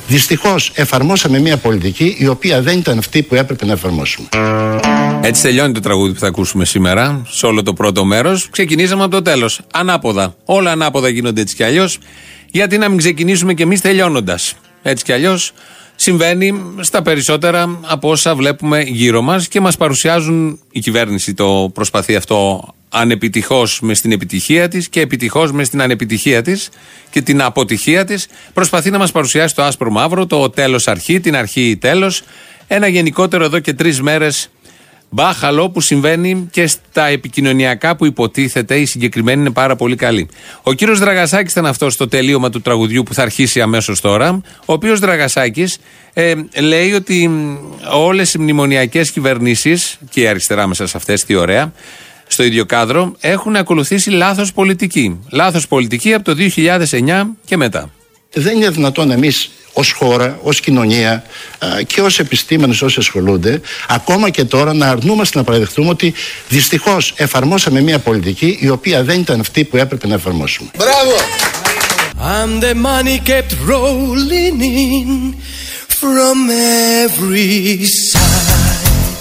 Δυστυχώς εφαρμόσαμε μια πολιτική η οποία δεν ήταν αυτή που έπρεπε να εφαρμόσουμε. Έτσι τελειώνει το τραγούδι που θα ακούσουμε σήμερα, σε όλο το πρώτο μέρος. Ξεκινήσαμε από το τέλος. Ανάποδα. Όλα ανάποδα γίνονται έτσι κι αλλιώς. Γιατί να μην ξεκινήσουμε κι εμείς τελειώνοντας. Έτσι κι αλλιώς συμβαίνει στα περισσότερα από όσα βλέπουμε γύρω μας και μας παρουσιάζουν. Η κυβέρνηση το προσπαθεί αυτό ανεπιτυχώς μες στην επιτυχία της και επιτυχώς μες στην ανεπιτυχία της και την αποτυχία της. Προσπαθεί να μας παρουσιάσει το άσπρο μαύρο, το τέλος αρχή, την αρχή τέλος. Ένα γενικότερο εδώ και 3 μέρες μπάχαλο που συμβαίνει και στα επικοινωνιακά που υποτίθεται η συγκεκριμένη είναι πάρα πολύ καλή. Ο κύριος Δραγασάκης ήταν αυτό στο τελείωμα του τραγουδιού που θα αρχίσει αμέσως τώρα. Ο οποίος Δραγασάκης λέει ότι όλες οι μνημονιακές κυβερνήσεις, και η αριστερά μέσα σε αυτές, τι ωραία, στο ίδιο κάδρο, έχουν ακολουθήσει λάθος πολιτική. Λάθος πολιτική από το 2009 και μετά. Δεν είναι δυνατόν εμείς ως χώρα, ως κοινωνία και ως επιστήμονες όσοι ασχολούνται, ακόμα και τώρα να αρνούμαστε να παραδεχτούμε ότι δυστυχώς εφαρμόσαμε μια πολιτική η οποία δεν ήταν αυτή που έπρεπε να εφαρμόσουμε. Μπράβο! And the money kept rolling in from every side.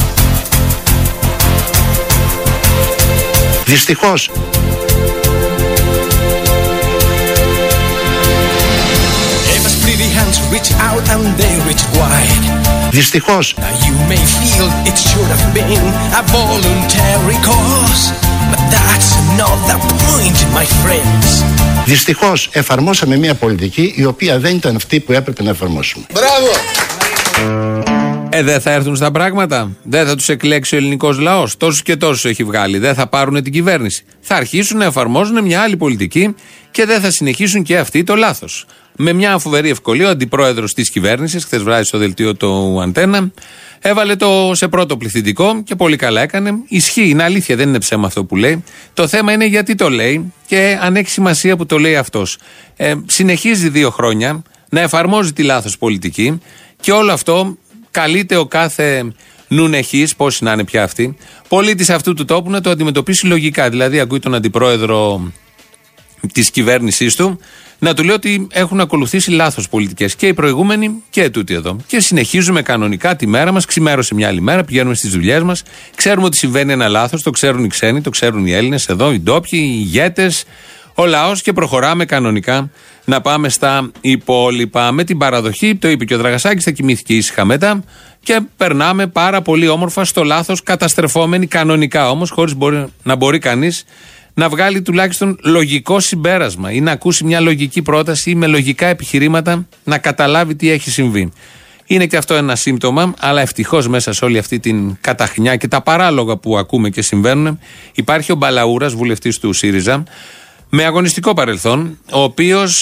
Δυστυχώς Reach out and they reach wide. Δυστυχώς Now you may feel it should have been a voluntary cause, but that's not the point, my friends. Δυστυχώς εφαρμόσαμε μια πολιτική η οποία δεν ήταν αυτή που έπρεπε να εφαρμόσουμε. Μπράβο! Δεν θα έρθουν στα πράγματα. Δεν θα τους εκλέξει ο ελληνικός λαός. Τόσους και τόσους έχει βγάλει. Δεν θα πάρουν την κυβέρνηση. Θα αρχίσουν να εφαρμόζουν μια άλλη πολιτική και δεν θα συνεχίσουν και αυτοί το λάθος. Με μια φοβερή ευκολία, ο αντιπρόεδρος της κυβέρνησης, χθες βράδυ στο δελτίο του Αντένα, έβαλε το σε πρώτο πληθυντικό και πολύ καλά έκανε. Ισχύει, είναι αλήθεια, δεν είναι ψέμα αυτό που λέει. Το θέμα είναι γιατί το λέει και αν έχει σημασία που το λέει αυτός. Συνεχίζει 2 χρόνια να εφαρμόζει τη λάθος πολιτική και όλο αυτό καλείται ο κάθε νουνεχής, πόσοι να είναι πια αυτοί, πολίτης αυτού του τόπου να το αντιμετωπίσει λογικά. Δηλαδή, ακούει τον αντιπρόεδρο της κυβέρνησής του να του λέει ότι έχουν ακολουθήσει λάθος πολιτικές και οι προηγούμενοι και ετούτοι εδώ. Και συνεχίζουμε κανονικά τη μέρα μας, ξημέρωσε μια άλλη μέρα, πηγαίνουμε στις δουλειές μας, ξέρουμε ότι συμβαίνει ένα λάθος, το ξέρουν οι ξένοι, το ξέρουν οι Έλληνες εδώ, οι ντόπιοι, οι ηγέτες, ο λαός και προχωράμε κανονικά να πάμε στα υπόλοιπα. Με την παραδοχή, το είπε και ο Δραγασάκης, θα κοιμήθηκε ήσυχα μετά και περνάμε πάρα πολύ όμορφα στο λάθος, καταστρεφόμενοι κανονικά όμως, χωρίς να μπορεί κανείς να βγάλει τουλάχιστον λογικό συμπέρασμα ή να ακούσει μια λογική πρόταση ή με λογικά επιχειρήματα να καταλάβει τι έχει συμβεί. Είναι και αυτό ένα σύμπτωμα, αλλά ευτυχώς μέσα σε όλη αυτή την καταχνιά και τα παράλογα που ακούμε και συμβαίνουν, υπάρχει ο Μπαλαούρας, βουλευτής του ΣΥΡΙΖΑ, με αγωνιστικό παρελθόν, ο οποίος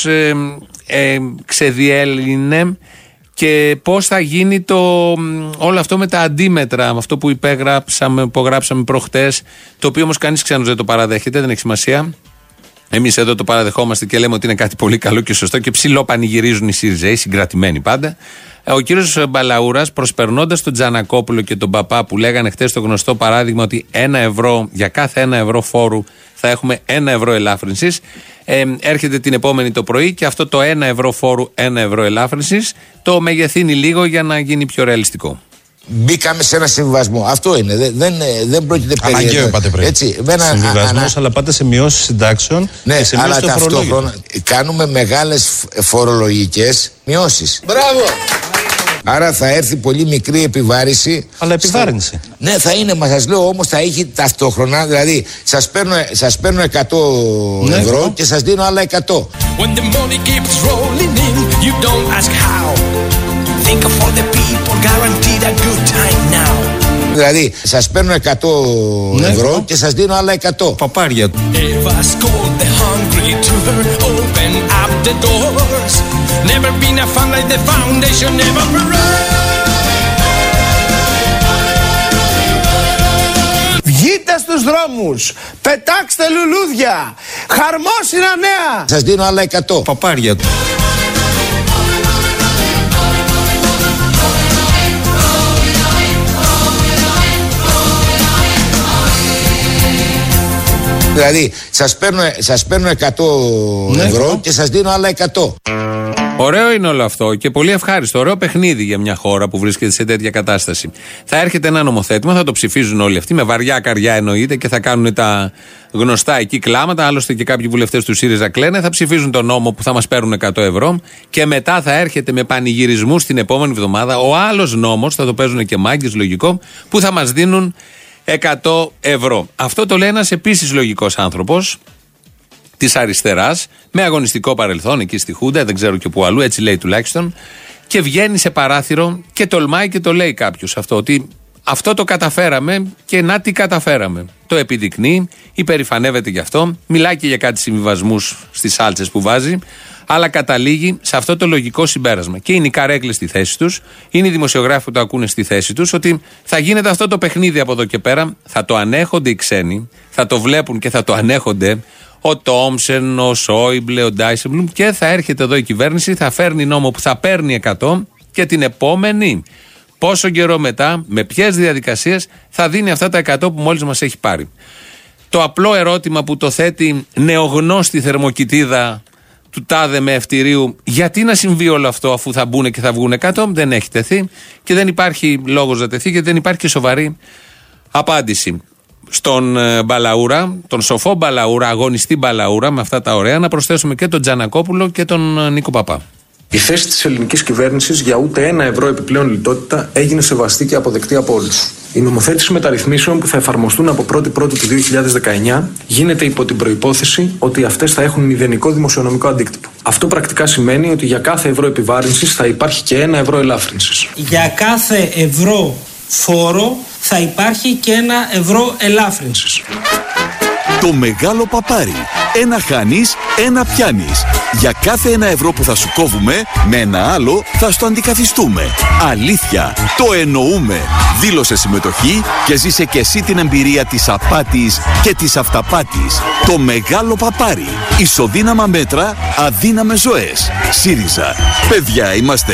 ξεδιέλυνε και πώς θα γίνει όλο αυτό με τα αντίμετρα, με αυτό που υπογράψαμε προχτές, το οποίο όμως κανείς ξένος δεν το παραδέχεται, δεν έχει σημασία. Εμείς εδώ το παραδεχόμαστε και λέμε ότι είναι κάτι πολύ καλό και σωστό και ψηλό πανηγυρίζουν οι ΣΥΡΙΖΑΙ, συγκρατημένοι πάντα. Ο κύριος Μπαλαούρας, προσπερνώντας τον Τζανακόπουλο και τον Παπά που λέγανε χτες το γνωστό παράδειγμα ότι 1 ευρώ, για κάθε 1 ευρώ φόρου θα έχουμε 1 ευρώ ελάφρυνσης, έρχεται την επόμενη το πρωί και αυτό το 1 ευρώ φόρου, 1 ευρώ ελάφρυνσης το μεγεθύνει λίγο για να γίνει πιο ρεαλιστικό. Μπήκαμε σε ένα συμβιβασμό. Αυτό είναι. Δεν πρόκειται περί. Αναγκαίο είπατε πριν. Συμβιβασμός, αλλά πάτε σε μειώσεις συντάξεων. Ναι, και σε αλλά μείωση ταυτόχρονα κάνουμε μεγάλες φορολογικές μειώσεις. Μπράβο! Άρα θα έρθει πολύ μικρή επιβάρηση. Αλλά επιβάρυνση. Ναι, θα είναι, μα σας λέω όμως θα έχει ταυτόχρονα. Δηλαδή, σας παίρνω 100 ευρώ και σας δίνω άλλα 100. When the money keeps rolling in, you don't ask how. Think of all the people guaranteed a good time now. Δηλαδή, σας παίρνω 100 ευρώ και σας δίνω άλλα 100. Παπάρια. Eva's called the hungry to her, open up the doors. Never been a fun like the foundation, never Βγείτε στους δρόμους, πετάξτε λουλούδια, χαρμόσυνα νέα. Σας δίνω άλλα 100. Παπάρια. Δηλαδή, σας παίρνω 100 ευρώ και σας δίνω άλλα 100. Ωραίο είναι όλο αυτό και πολύ ευχάριστο. Ωραίο παιχνίδι για μια χώρα που βρίσκεται σε τέτοια κατάσταση. Θα έρχεται ένα νομοθέτημα, θα το ψηφίζουν όλοι αυτοί, με βαριά καρδιά εννοείται, και θα κάνουν τα γνωστά εκεί κλάματα. Άλλωστε και κάποιοι βουλευτές του ΣΥΡΙΖΑ κλαίνε. Θα ψηφίζουν τον νόμο που θα μας παίρνουν 100 ευρώ. Και μετά θα έρχεται με πανηγυρισμούς την επόμενη εβδομάδα ο άλλος νόμος, θα το παίζουν και μάγκες, λογικό, που θα μας δίνουν 100 ευρώ. Αυτό το λέει ένας επίσης λογικός άνθρωπος της αριστεράς, με αγωνιστικό παρελθόν εκεί στη Χούντα, δεν ξέρω και πού αλλού, έτσι λέει τουλάχιστον, και βγαίνει σε παράθυρο και τολμάει και το λέει κάποιος αυτό, ότι αυτό το καταφέραμε και να τι καταφέραμε. Το επιδεικνύει, υπερηφανεύεται γι' αυτό, μιλάει και για κάτι συμβιβασμούς στις σάλτσες που βάζει, αλλά καταλήγει σε αυτό το λογικό συμπέρασμα. Και είναι οι καρέκλες στη θέση τους, είναι οι δημοσιογράφοι που το ακούνε στη θέση τους, ότι θα γίνεται αυτό το παιχνίδι από εδώ και πέρα, θα το ανέχονται οι ξένοι, θα το βλέπουν και θα το ανέχονται ο Τόμσεν, ο Σόιμπλε, ο Ντάισεμπλουμ, και θα έρχεται εδώ η κυβέρνηση, θα φέρνει νόμο που θα παίρνει 100 και την επόμενη, πόσο καιρό μετά, με ποιες διαδικασίες θα δίνει αυτά τα 100 που μόλις μας έχει πάρει. Το απλό ερώτημα που το θέτει νεογνώστη θερμοκοιτίδα του τάδε με ευτηρίου, γιατί να συμβεί όλο αυτό αφού θα μπουν και θα βγουν 100, δεν έχει τεθεί και δεν υπάρχει λόγος να τεθεί, γιατί δεν υπάρχει και σοβαρή απάντηση. Στον Μπαλαούρα, τον σοφό Μπαλαούρα, αγωνιστή Μπαλαούρα, με αυτά τα ωραία, να προσθέσουμε και τον Τζανακόπουλο και τον Νίκο Παπά. Η θέση της ελληνικής κυβέρνησης για ούτε 1 ευρώ επιπλέον λιτότητα έγινε σεβαστή και αποδεκτή από όλους. Η νομοθέτηση μεταρρυθμίσεων που θα εφαρμοστούν από 1η του 2019 γίνεται υπό την προϋπόθεση ότι αυτές θα έχουν μηδενικό δημοσιονομικό αντίκτυπο. Αυτό πρακτικά σημαίνει ότι για κάθε ευρώ επιβάρυνσης θα υπάρχει και 1 ευρώ ελάφρυνσης. Για κάθε ευρώ φόρο θα υπάρχει και 1 ευρώ ελάφρυνσης. Το μεγάλο παπάρι. Ένα χάνεις, ένα πιάνεις. Για κάθε 1 ευρώ που θα σου κόβουμε, με ένα άλλο θα στο αντικαθιστούμε. Αλήθεια, το εννοούμε. Δήλωσε συμμετοχή και ζήσε και εσύ την εμπειρία της απάτης και της αυταπάτης. Το μεγάλο παπάρι. Ισοδύναμα μέτρα, αδύναμες ζωές. ΣΥΡΙΖΑ. Παιδιά είμαστε.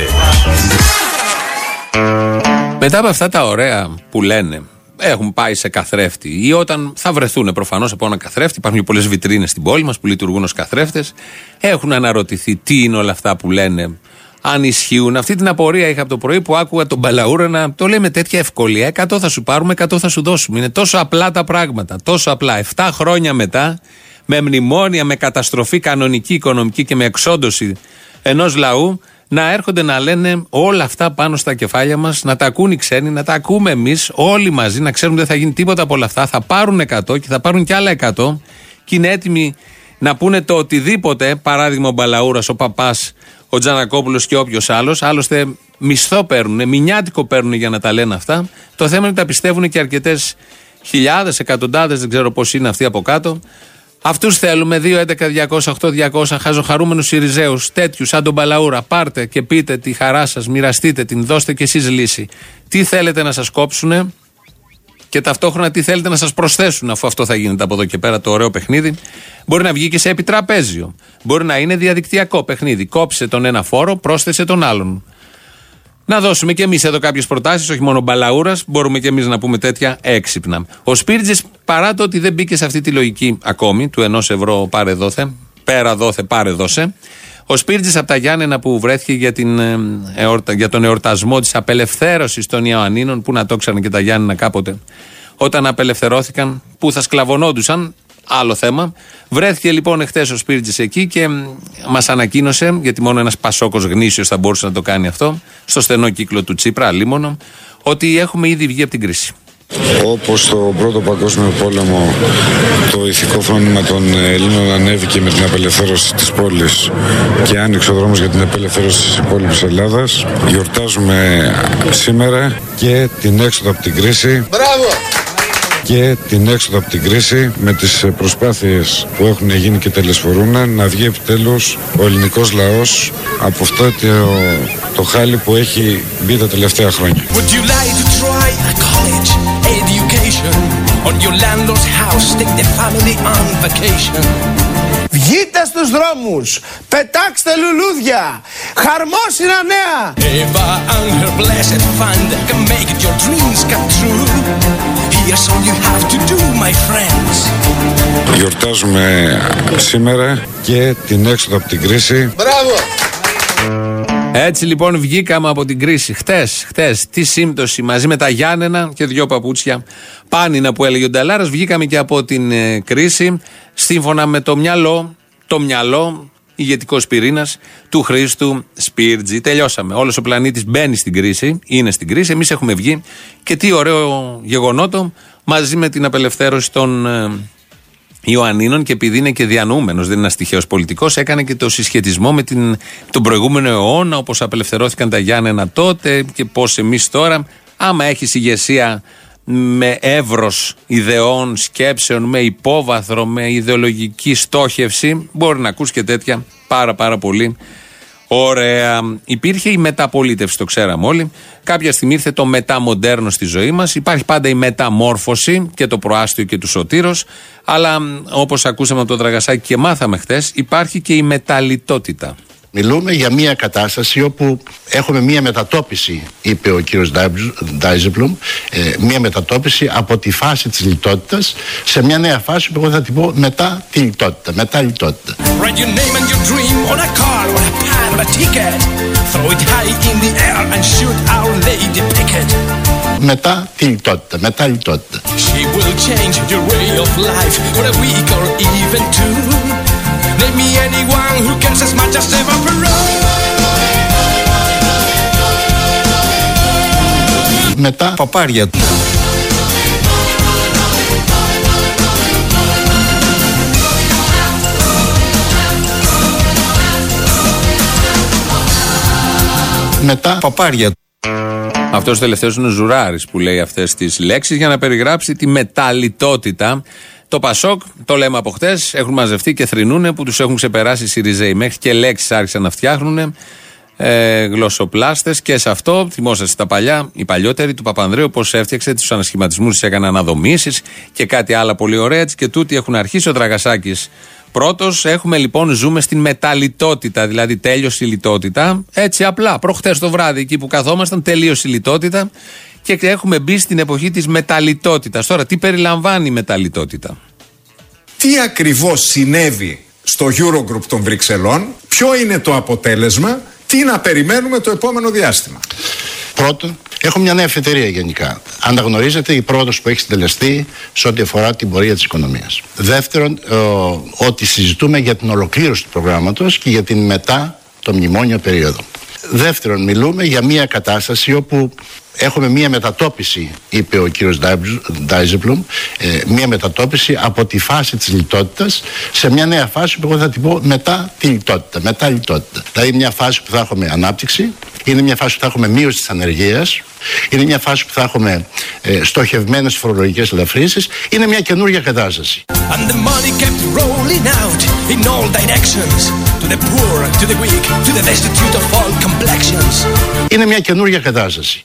Μετά από αυτά τα ωραία που λένε, έχουν πάει σε καθρέφτη ή όταν θα βρεθούν προφανώς από ένα καθρέφτη, υπάρχουν πολλές βιτρίνες στην πόλη μας που λειτουργούν ως καθρέφτες, έχουν αναρωτηθεί τι είναι όλα αυτά που λένε, αν ισχύουν. Αυτή την απορία είχα από το πρωί που άκουγα τον Μπαλαούρα να το λέει με τέτοια ευκολία. 100 θα σου πάρουμε, 100 θα σου δώσουμε. Είναι τόσο απλά τα πράγματα, τόσο απλά. 7 χρόνια μετά, με μνημόνια, με καταστροφή κανονική, οικονομική και με εξόντωση ενός λαού, να έρχονται να λένε όλα αυτά πάνω στα κεφάλια μας, να τα ακούν οι ξένοι, να τα ακούμε εμείς όλοι μαζί, να ξέρουμε ότι δεν θα γίνει τίποτα από όλα αυτά. Θα πάρουν 100 και θα πάρουν κι άλλα 100 και είναι έτοιμοι να πούνε το οτιδήποτε. Παράδειγμα, ο Μπαλαούρας, ο Παπάς, ο Τζανακόπουλος και όποιος άλλος. Άλλωστε, μισθό παίρνουν, μηνιάτικο παίρνουν για να τα λένε αυτά. Το θέμα είναι ότι τα πιστεύουν και αρκετές χιλιάδες, εκατοντάδες, δεν ξέρω πώς είναι αυτοί από κάτω. Αυτούς θέλουμε, 2.11.200.8.200 χαζοχαρούμενους Συριζέους, τέτοιους σαν τον Μπαλαούρα. Πάρτε και πείτε τη χαρά σας, μοιραστείτε την, δώστε κι εσείς λύση. Τι θέλετε να σας κόψουνε και ταυτόχρονα τι θέλετε να σας προσθέσουν, αφού αυτό θα γίνεται από εδώ και πέρα το ωραίο παιχνίδι. Μπορεί να βγει και σε επιτραπέζιο. Μπορεί να είναι διαδικτυακό παιχνίδι. Κόψε τον ένα φόρο, πρόσθεσε τον άλλον. Να δώσουμε και εμείς εδώ κάποιες προτάσεις, όχι μόνο Μπαλαούρας, μπορούμε και εμείς να πούμε τέτοια έξυπνα. Ο Σπίρτζης, παρά το ότι δεν μπήκε σε αυτή τη λογική ακόμη, του 1 ευρώ πάρε δόθε, πέρα δόθε, πάρε δώσε, ο Σπίρτζης από τα Γιάννενα που βρέθηκε για τον εορτασμό της απελευθέρωσης των Ιωαννίνων, που να το ξέρουν και τα Γιάννενα κάποτε, όταν απελευθερώθηκαν, που θα σκλαβωνόντουσαν. Άλλο θέμα. Βρέθηκε λοιπόν εχθές ο Σπίρτζης εκεί και μας ανακοίνωσε, γιατί μόνο ένας Πασόκος γνήσιος θα μπορούσε να το κάνει αυτό, στο στενό κύκλο του Τσίπρα, αλίμονο, ότι έχουμε ήδη βγει από την κρίση. Όπως στον Πρώτο Παγκόσμιο Πόλεμο το ηθικό φρόνημα των Ελλήνων ανέβηκε με την απελευθέρωση της πόλης και άνοιξε ο δρόμος για την απελευθέρωση της υπόλοιπης Ελλάδας, γιορτάζουμε σήμερα και την έξοδο από την κρίση. Μπράβο! Και την έξοδο από την κρίση με τις προσπάθειες που έχουν γίνει και τελεσφορούν να βγει επιτέλους ο ελληνικός λαός από αυτό το χάλι που έχει μπει τα τελευταία χρόνια. Βγείτε στους δρόμους, πετάξτε λουλούδια, χαρμόσυνα νέα. Γιορτάζουμε σήμερα και την έξοδο από την κρίση. Μπράβο! Έτσι λοιπόν βγήκαμε από την κρίση. Χτες, τι σύμπτωση, μαζί με τα Γιάννενα και 2 παπούτσια πάνινα που έλεγε ο Νταλάρας, βγήκαμε και από την κρίση σύμφωνα με το μυαλό, ηγετικός πυρήνας του Χρήστου Σπίρτζη. Τελειώσαμε. Όλος ο πλανήτης μπαίνει στην κρίση, είναι στην κρίση. Εμείς έχουμε βγει και τι ωραίο γεγονότο, μαζί με την απελευθέρωση των Ιωαννίνων, και επειδή είναι και διανοούμενος, δεν είναι ένας τυχαίος πολιτικός, έκανε και το συσχετισμό με τον προηγούμενο αιώνα, όπως απελευθερώθηκαν τα Γιάννενα τότε και πώς εμείς τώρα. Άμα έχεις ηγεσία με εύρος ιδεών, σκέψεων, με υπόβαθρο, με ιδεολογική στόχευση, μπορεί να ακούς και τέτοια πάρα πολύ ωραία. Υπήρχε η μεταπολίτευση, το ξέραμε όλοι. Κάποια στιγμή ήρθε το μεταμοντέρνο στη ζωή μας. Υπάρχει πάντα η μεταμόρφωση, και το προάστιο και του Σωτήρος. Αλλά όπως ακούσαμε από τον Δραγασάκη και μάθαμε χτες, υπάρχει και η μεταλιτότητα. Μιλούμε για μια κατάσταση όπου έχουμε μια μετατόπιση, είπε ο κύριος Ντάιζεμπλουμ, μια μετατόπιση από τη φάση της λιτότητας σε μια νέα φάση που εγώ θα την πω μετά τη λιτότητα, μεταλιτότητα. Μετά τη λιτότητα, μεταλιτότητα. Name me anyone who cares as much as evaporate. Μετά παπάρια του. Μετά παπάρια του. Αυτός ο τελευταίος είναι ο Ζουράρης που λέει αυτές τις λέξεις για να περιγράψει τη μεταλιτότητα. Το Πασόκ, το λέμε από χτες, έχουν μαζευτεί και θρυνούνε που τους έχουν ξεπεράσει οι Σιριζέοι. Μέχρι και λέξεις άρχισαν να φτιάχνουν, γλωσσοπλάστες, και σε αυτό θυμόσαστε τα παλιά, οι παλιότεροι του Παπανδρέου, πώς έφτιαξε τους ανασχηματισμούς, έκανε αναδομήσεις και κάτι άλλο πολύ ωραία. Έτσι και τούτοι έχουν αρχίσει, ο Δραγασάκης πρώτος. Ζούμε στην μεταλιτότητα, δηλαδή τέλειωσε η λιτότητα. Έτσι απλά, προχτές το βράδυ εκεί που καθόμασταν, τελείωσε η λιτότητα. Και έχουμε μπει στην εποχή της μεταλιτότητας. Τώρα, τι περιλαμβάνει η μεταλιτότητα? Τι ακριβώς συνέβη στο Eurogroup των Βρυξελών, ποιο είναι το αποτέλεσμα, τι να περιμένουμε το επόμενο διάστημα? Πρώτον, έχουμε μια νέα εφετερία γενικά. Αναγνωρίζεται η πρόοδος που έχει συντελεστεί σε ό,τι αφορά την πορεία της οικονομίας. Δεύτερον, ότι συζητούμε για την ολοκλήρωση του προγράμματος και για την μετά το μνημόνιο περίοδο. Δεύτερον, μιλούμε για μια κατάσταση όπου έχουμε μια μετατόπιση, είπε ο κύριος Ντάιζεμπλουμ, μια μετατόπιση από τη φάση της λιτότητας σε μια νέα φάση που εγώ θα την πω μετά τη λιτότητα, μετά λιτότητα. Δηλαδή μια φάση που θα έχουμε ανάπτυξη, είναι μια φάση που θα έχουμε μείωση της ανεργίας, είναι μια φάση που θα έχουμε στοχευμένες φορολογικές ελαφρύνσεις, είναι μια καινούργια κατάσταση. Είναι μια καινούργια κατάσταση.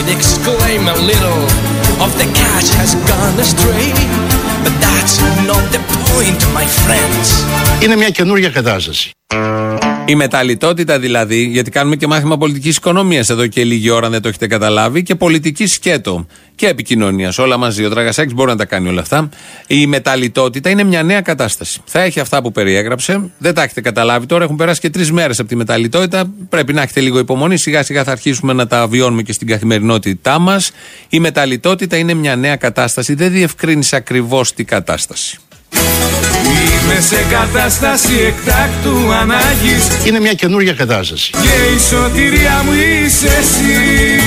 Είναι μια καινούργια κατάσταση. Η μεταλιτότητα δηλαδή, γιατί κάνουμε και μάθημα πολιτικής οικονομίας εδώ και λίγη ώρα, αν δεν το έχετε καταλάβει, και πολιτική σκέτο και επικοινωνίας, όλα μαζί. Ο Δραγασάκης μπορεί να τα κάνει όλα αυτά. Η μεταλιτότητα είναι μια νέα κατάσταση. Θα έχει αυτά που περιέγραψε, δεν τα έχετε καταλάβει τώρα, έχουν περάσει και 3 μέρες από τη μεταλιτότητα. Πρέπει να έχετε λίγο υπομονή, σιγά σιγά θα αρχίσουμε να τα βιώνουμε και στην καθημερινότητά μας. Η μεταλιτότητα είναι μια νέα κατάσταση, δεν διευκρίνησε ακριβώς τι κατάσταση. Είμαι σε κατάσταση εκτάκτου ανάγκης. Είναι μια καινούργια κατάσταση. Και η σωτηρία μου είσαι εσύ.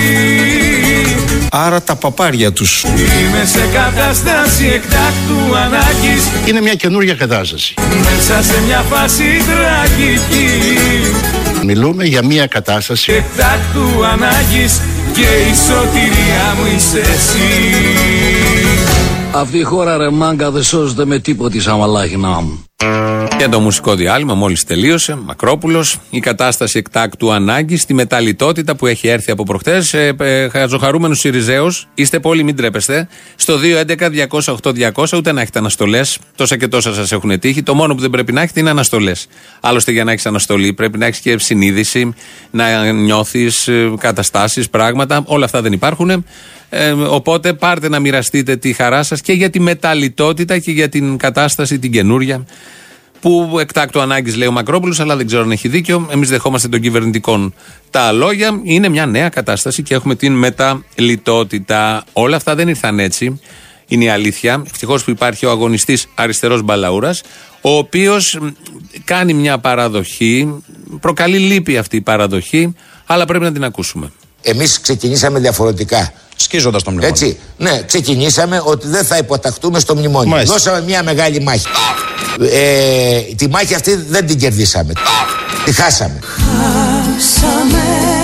Άρα τα παπάρια τους. Είμαι σε κατάσταση εκτάκτου ανάγκης. Είναι μια καινούργια κατάσταση. Μέσα σε μια φάση τραγική. Μιλούμε για μια κατάσταση εκτάκτου ανάγκης. Και η σωτηρία μου είσαι εσύ. Αυτή η χώρα ρε μάγκα δεν σώζεται με τίποτη σαν μαλάχινα μου. Και το μουσικό διάλειμμα μόλις τελείωσε, Μακρόπουλος, η κατάσταση εκτάκτου ανάγκης, τη μεταλιτότητα που έχει έρθει από προχτές. Χαζοχαρούμενους Σιριζέους, είστε πολύ, μην τρέπεστε. Στο 211-208-200, ούτε να έχετε αναστολές, τόσα και τόσα σας έχουν τύχει. Το μόνο που δεν πρέπει να έχετε είναι αναστολές. Άλλωστε, για να έχεις αναστολή, πρέπει να έχεις και συνείδηση, να νιώθεις καταστάσεις, πράγματα. Όλα αυτά δεν υπάρχουν. Οπότε πάρτε να μοιραστείτε τη χαρά σας και για τη μεταλιτότητα και για την κατάσταση την καινούρια που εκτάκτου ανάγκης λέει ο Μακρόπουλος, αλλά δεν ξέρω αν έχει δίκιο. Εμείς δεχόμαστε των κυβερνητικών τα λόγια. Είναι μια νέα κατάσταση και έχουμε την μεταλιτότητα. Όλα αυτά δεν ήρθαν έτσι. Είναι η αλήθεια. Ευτυχώς που υπάρχει ο αγωνιστής αριστερός Μπαλαούρας, ο οποίος κάνει μια παραδοχή. Προκαλεί λύπη αυτή η παραδοχή, αλλά πρέπει να την ακούσουμε. Εμείς ξεκινήσαμε διαφορετικά. Σκίζοντας το μνημόνιο. Έτσι. Ναι, ξεκινήσαμε ότι δεν θα υποταχτούμε στο μνημόνιο. Μάλιστα. Δώσαμε μια μεγάλη μάχη. Τη μάχη αυτή δεν την κερδίσαμε. Τη χάσαμε. Χάσαμε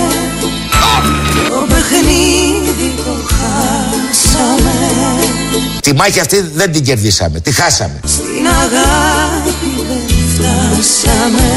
το παιχνίδι, το χάσαμε. Τη μάχη αυτή δεν την κερδίσαμε. Τη χάσαμε. Στην αγάπη δεν φτάσαμε.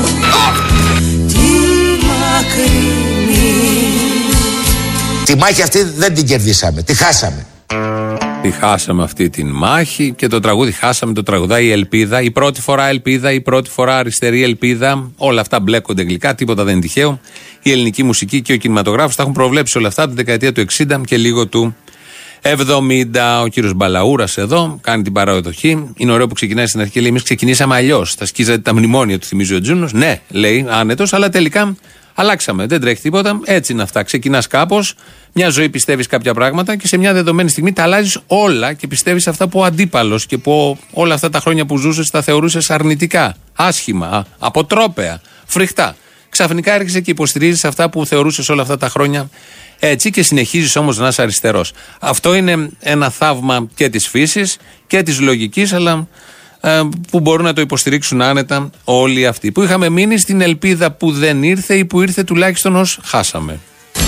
Τη μακρινή. Τη μάχη αυτή δεν την κερδίσαμε. Τη χάσαμε. Τη χάσαμε αυτή την μάχη και το τραγούδι χάσαμε, το τραγουδάει η Ελπίδα. Η πρώτη φορά Ελπίδα, η πρώτη φορά αριστερή Ελπίδα. Όλα αυτά μπλέκονται γλυκά, τίποτα δεν είναι τυχαίο. Η ελληνική μουσική και ο κινηματογράφος τα έχουν προβλέψει όλα αυτά από τη δεκαετία του 60 και λίγο του 70. Ο κύριος Μπαλαούρας εδώ κάνει την παραδοχή. Είναι ωραίο που ξεκινάει στην αρχή και λέει: εμείς ξεκινήσαμε αλλιώς. Θα σκίζατε τα μνημόνια, του θυμίζει ο Τζούνος. Ναι, λέει, άνετος, αλλά τελικά αλλάξαμε. Δεν τρέχει τίποτα. Έτσι είναι αυτά. Ξεκινάς κάπως, μια ζωή πιστεύεις κάποια πράγματα και σε μια δεδομένη στιγμή τα αλλάζεις όλα και πιστεύεις αυτά που ο αντίπαλος και που όλα αυτά τα χρόνια που ζούσες τα θεωρούσες αρνητικά, άσχημα, αποτρόπαια, φρικτά. Ξαφνικά έρχεσαι και υποστηρίζεις αυτά που θεωρούσες όλα αυτά τα χρόνια έτσι και συνεχίζεις όμως να είσαι αριστερός. Αυτό είναι ένα θαύμα και της φύσης και της λογικής, αλλά που μπορούν να το υποστηρίξουν άνετα όλοι αυτοί που είχαμε μείνει στην ελπίδα που δεν ήρθε ή που ήρθε τουλάχιστον ως χάσαμε.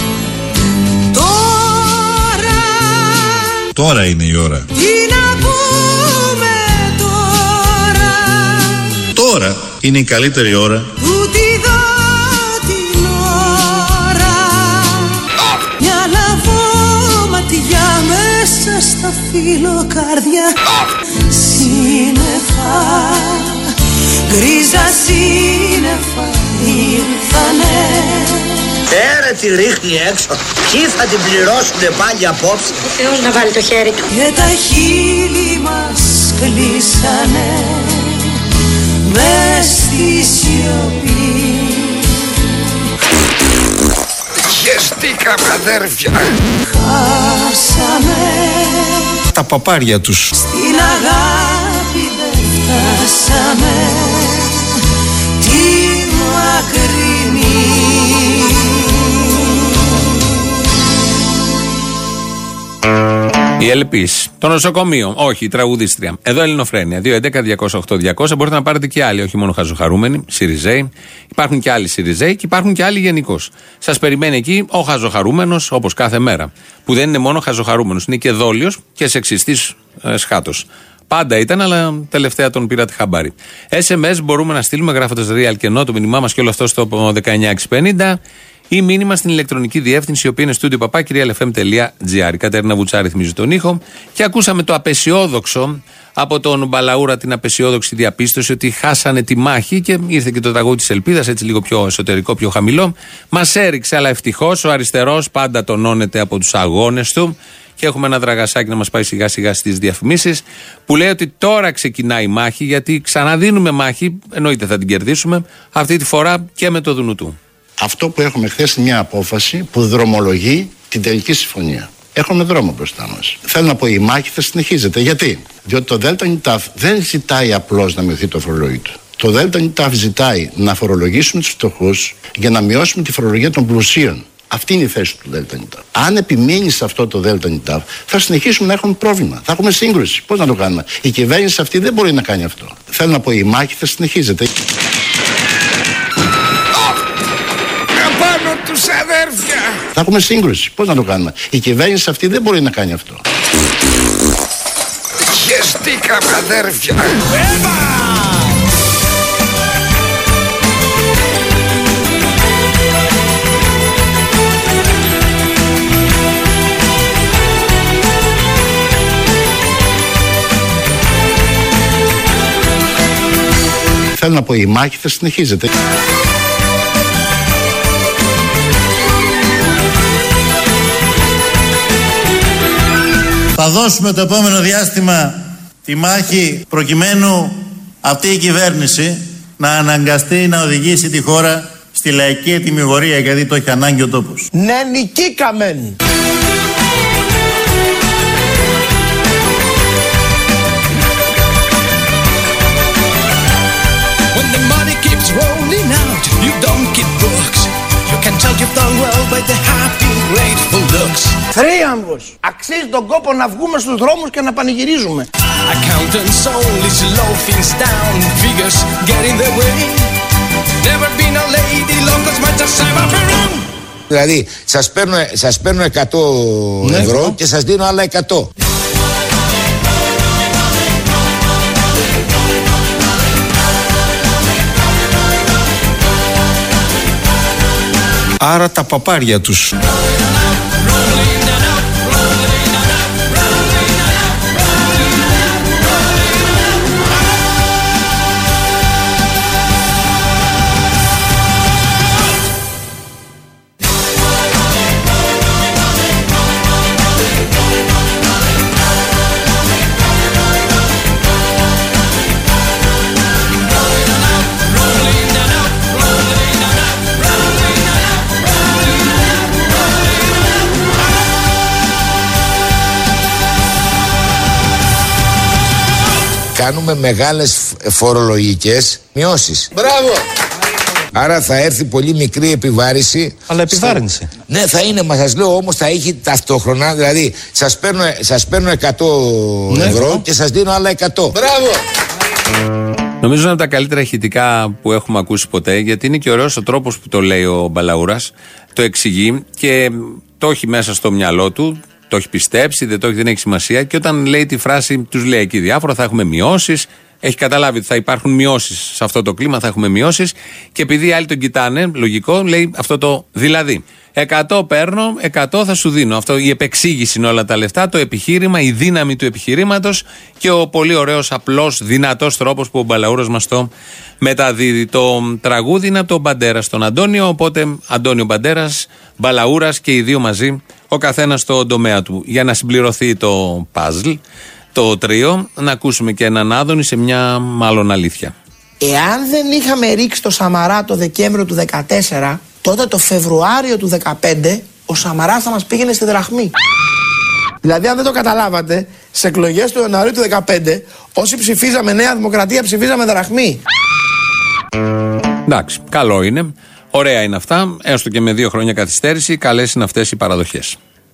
Τώρα είναι η ώρα. Τι να πούμε τώρα. Τώρα είναι η καλύτερη ώρα. Τούτη εδώ την ώρα. Μια λαβόματιά μέσα στα φιλοκάρδια. Σύννεφα, γκρίζα σύννεφα ήρθανε. Τη ρίχνει έξω. Ποιοι θα την πληρώσουνε πάλι απόψε. Ο Θεός να βάλει το χέρι του. Και τα χείλη μας κλείσανε μες στη σιωπή. Χεστήκαμε αδέρφια. Χάσαμε τα παπάρια τους. Στην αγάπη δεν φτάσαμε. Τη μακρινή. Η Ελπής, το νοσοκομείο, όχι η τραγουδίστρια. Εδώ Ελληνοφρένεια, 211-208-200. Μπορείτε να πάρετε και άλλοι, όχι μόνο χαζοχαρούμενοι, Σιριζέοι. Υπάρχουν και άλλοι Σιριζέοι και υπάρχουν και άλλοι γενικώς. Σας περιμένει εκεί ο χαζοχαρούμενος, όπως κάθε μέρα. Που δεν είναι μόνο χαζοχαρούμενος, είναι και δόλιος και σεξιστής σχάτος. Πάντα ήταν, αλλά τελευταία τον πήρατε χαμπάρι. SMS μπορούμε να στείλουμε γράφοντας real και no το μήνυμά μας και όλο αυτό στο 19650. Ή μήνυμα στην ηλεκτρονική διεύθυνση, η οποία είναι studio@realfm.gr. Η Κατέρινα Βουτσάρη θυμίζει τον ήχο. Και ακούσαμε το απεσιόδοξο από τον Μπαλαούρα, την απεσιόδοξη διαπίστωση ότι χάσανε τη μάχη και ήρθε και το τραγούδι της Ελπίδας, έτσι λίγο πιο εσωτερικό, πιο χαμηλό. Μας έριξε, αλλά ευτυχώς ο αριστερός πάντα τονώνεται από τους αγώνες του. Και έχουμε ένα δραγασάκι να μας πάει σιγά σιγά στις διαφημίσεις που λέει ότι τώρα ξεκινάει η μάχη, γιατί ξαναδίνουμε μάχη, εννοείται θα την κερδίσουμε, αυτή τη φορά και με το Δουνουτού. Αυτό που έχουμε χθες είναι μια απόφαση που δρομολογεί την τελική συμφωνία. Έχουμε δρόμο μπροστά μας. Θέλω να πω, η μάχη θα συνεχίζεται. Γιατί? Διότι το ΔΝΤ δεν ζητάει απλώς να μειωθεί το φορολόγιο. Το ΔΝΤ ζητάει να φορολογήσουμε τους φτωχούς για να μειώσουμε τη φορολογία των πλουσίων. Αυτή είναι η θέση του ΔΝΤ. Αν επιμείνει σε αυτό το ΔΝΤ, θα συνεχίσουμε να έχουμε πρόβλημα. Θα έχουμε σύγκρουση. Πώς να το κάνουμε? Η κυβέρνηση αυτή δεν μπορεί να κάνει αυτό. Θέλω να πω, η μάχη θα συνεχίζεται. Απάνω τους αδέρφια. Θα έχουμε σύγκρουση. Πώς να το κάνουμε? Η κυβέρνηση αυτή δεν μπορεί να κάνει αυτό. Χεστήκαμε αδέρφια. Θέλω να πω, η μάχη θα συνεχίζεται. Θα δώσουμε το επόμενο διάστημα τη μάχη προκειμένου αυτή η κυβέρνηση να αναγκαστεί να οδηγήσει τη χώρα στη λαϊκή ετυμιγορία, γιατί το έχει ανάγκη ο τόπος. Ναι, νικήκαμεν. When the money keeps rolling out, you don't get books. You can tell you've done well by the happy, grateful looks. Θρίαμβος. Αξίζει τον κόπο να βγούμε στους δρόμους και να πανηγυρίζουμε. Accountants always slow things down. Figures get in the way. Never been a lady long as much as I've ever run. Δηλαδή, σας παίρνω 100 ευρώ και σας δίνω άλλα 100. Άρα τα παπάρια τους. Κάνουμε μεγάλες φορολογικές μειώσεις. Μπράβο! Άρα θα έρθει πολύ μικρή επιβάρηση. Αλλά επιβάρυνση. Ναι, θα είναι, μα σας λέω, όμως θα έχει ταυτόχρονα. Δηλαδή, σας παίρνω 100 ευρώ και σας δίνω άλλα 100. Μπράβο! Νομίζω είναι από τα καλύτερα ηχητικά που έχουμε ακούσει ποτέ, γιατί είναι και ωραίος ο τρόπος που το λέει ο Μπαλαούρας. Το εξηγεί και το έχει μέσα στο μυαλό του. Το έχει πιστέψει, δεν έχει σημασία. Και όταν λέει τη φράση, τους λέει εκεί διάφορα, θα έχουμε μειώσεις. Έχει καταλάβει ότι θα υπάρχουν μειώσεις σε αυτό το κλίμα, θα έχουμε μειώσεις. Και επειδή οι άλλοι τον κοιτάνε, λογικό, λέει αυτό το δηλαδή. 100 παίρνω, 100 θα σου δίνω. Αυτό η επεξήγηση είναι όλα τα λεφτά, το επιχείρημα, η δύναμη του επιχειρήματος και ο πολύ ωραίος, απλός, δυνατός τρόπος που ο Μπαλαούρας μας το μεταδίδει. Το τραγούδι είναι από τον Μπαντέρα στον Αντώνιο, οπότε Αντώνιο Μπαντέρας, Μπαλαούρας και οι δύο μαζί, ο καθένας στον τομέα του. Για να συμπληρωθεί το puzzle, το τρίο, να ακούσουμε και έναν Άδωνη σε μια μάλλον αλήθεια. Εάν δεν είχαμε ρίξει το Σαμαρά το Δεκέμβριο του 2014, τότε το Φεβρουάριο του 2015 ο Σαμαράς θα μας πήγαινε στη δραχμή. Δηλαδή, αν δεν το καταλάβατε, σε εκλογές του Ιανουαρίου του 2015, όσοι ψηφίζαμε Νέα Δημοκρατία, ψηφίζαμε δραχμή. Εντάξει, καλό είναι. Ωραία είναι αυτά. Έστω και με 2 χρόνια καθυστέρηση, καλές είναι αυτές οι παραδοχές.